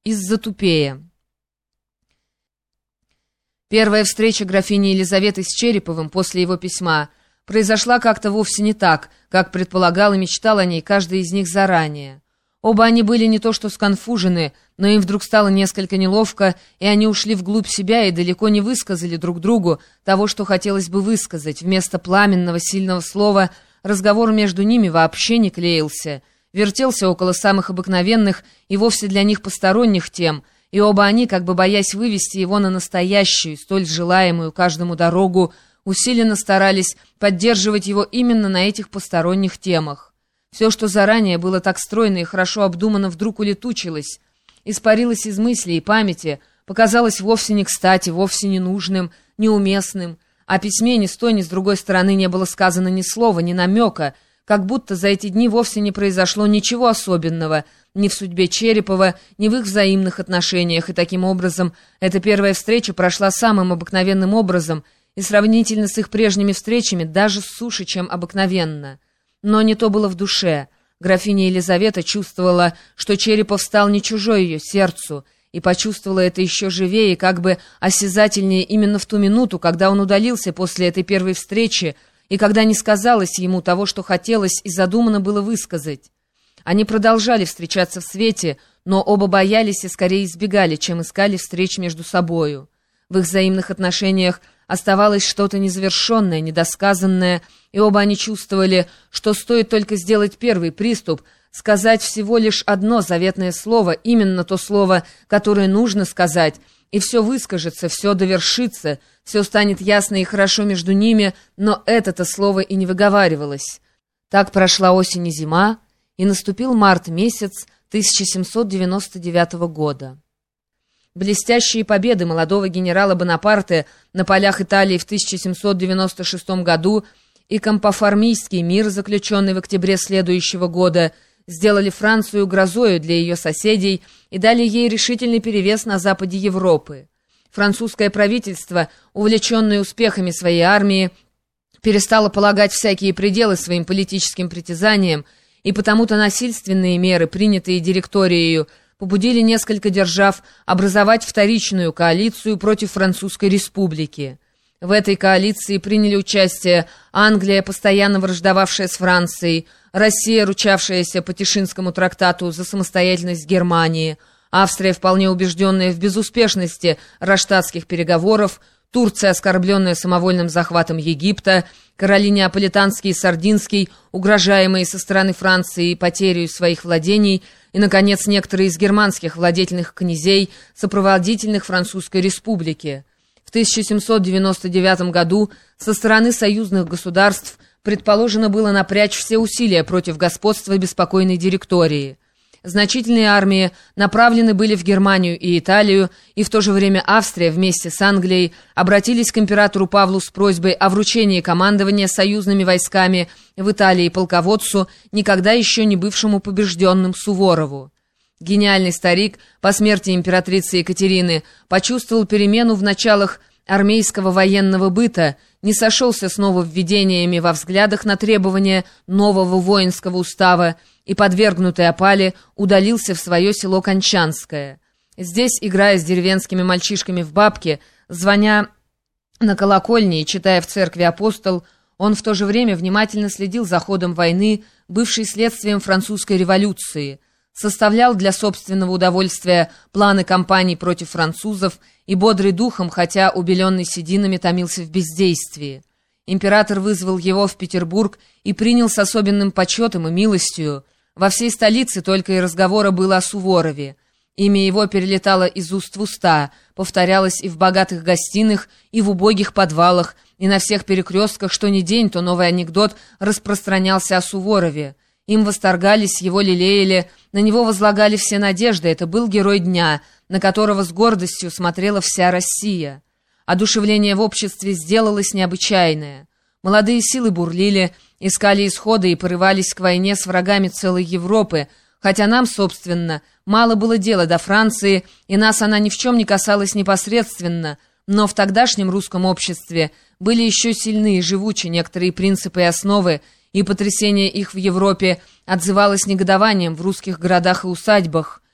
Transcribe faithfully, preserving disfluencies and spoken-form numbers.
из-за тупее. Первая встреча графини Елизаветы с Череповым после его письма произошла как-то вовсе не так, как предполагал и мечтал о ней каждый из них заранее. Оба они были не то что сконфужены, но им вдруг стало несколько неловко, и они ушли вглубь себя и далеко не высказали друг другу того, что хотелось бы высказать. Вместо пламенного сильного слова разговор между ними вообще не клеился, вертелся около самых обыкновенных и вовсе для них посторонних тем, и оба они, как бы боясь вывести его на настоящую, столь желаемую каждому дорогу, усиленно старались поддерживать его именно на этих посторонних темах. Все, что заранее было так стройно и хорошо обдумано, вдруг улетучилось, испарилось из мысли и памяти, показалось вовсе не кстати, вовсе не нужным, неуместным. О письме ни с той, ни с другой стороны не было сказано ни слова, ни намека, как будто за эти дни вовсе не произошло ничего особенного ни в судьбе Черепова, ни в их взаимных отношениях, и таким образом эта первая встреча прошла самым обыкновенным образом и сравнительно с их прежними встречами даже суше, чем обыкновенно. Но не то было в душе. Графиня Елизавета чувствовала, что Черепов стал не чужой ее сердцу, и почувствовала это еще живее и как бы осязательнее именно в ту минуту, когда он удалился после этой первой встречи, и когда не сказалось ему того, что хотелось и задумано было высказать. Они продолжали встречаться в свете, но оба боялись и скорее избегали, чем искали встреч между собою. В их взаимных отношениях оставалось что-то незавершенное, недосказанное, и оба они чувствовали, что стоит только сделать первый приступ, сказать всего лишь одно заветное слово, именно то слово, которое нужно сказать, и все выскажется, все довершится, все станет ясно и хорошо между ними, но это-то слово и не выговаривалось. Так прошла осень и зима, и наступил март месяц тысяча семьсот девяносто девятого года. Блестящие победы молодого генерала Бонапарте на полях Италии в тысяча семьсот девяносто шестом году и Кампоформийский мир, заключенный в октябре следующего года, сделали Францию грозою для ее соседей и дали ей решительный перевес на западе Европы. Французское правительство, увлеченное успехами своей армии, перестало полагать всякие пределы своим политическим притязаниям, и потому-то насильственные меры, принятые директорией, побудили несколько держав образовать вторичную коалицию против Французской республики. В этой коалиции приняли участие Англия, постоянно враждовавшая с Францией, Россия, ручавшаяся по Тишинскому трактату за самостоятельность Германии, Австрия, вполне убежденная в безуспешности раштатских переговоров, Турция, оскорбленная самовольным захватом Египта, короли Неаполитанский и Сардинский, угрожаемые со стороны Франции потерей своих владений, и, наконец, некоторые из германских владетельных князей, сопроводительных Французской республики. В тысяча семьсот девяносто девятом году со стороны союзных государств предположено было напрячь все усилия против господства беспокойной директории. Значительные армии направлены были в Германию и Италию, и в то же время Австрия вместе с Англией обратились к императору Павлу с просьбой о вручении командования союзными войсками в Италии полководцу, никогда еще не бывшему побежденным Суворову. Гениальный старик по смерти императрицы Екатерины почувствовал перемену в началах армейского военного быта, не сошелся с нововведениями во взглядах на требования нового воинского устава и, подвергнутый опале, удалился в свое село Кончанское. Здесь, играя с деревенскими мальчишками в бабки, звоня на колокольне и читая в церкви апостол, он в то же время внимательно следил за ходом войны, бывшей следствием французской революции, составлял для собственного удовольствия планы кампаний против французов и, бодрый духом, хотя убеленный сединами, томился в бездействии. Император вызвал его в Петербург и принял с особенным почетом и милостью. Во всей столице только и разговора было о Суворове. Имя его перелетало из уст в уста, повторялось и в богатых гостиных, и в убогих подвалах, и на всех перекрестках, что ни день, то новый анекдот распространялся о Суворове. Им восторгались, его лелеяли, на него возлагали все надежды. Это был герой дня, на которого с гордостью смотрела вся Россия. Одушевление в обществе сделалось необычайное. Молодые силы бурлили, искали исхода и порывались к войне с врагами целой Европы, хотя нам, собственно, мало было дела до Франции, и нас она ни в чем не касалась непосредственно, но в тогдашнем русском обществе были еще сильны и живучи некоторые принципы и основы, и потрясение их в Европе отзывалось негодованием в русских городах и усадьбах.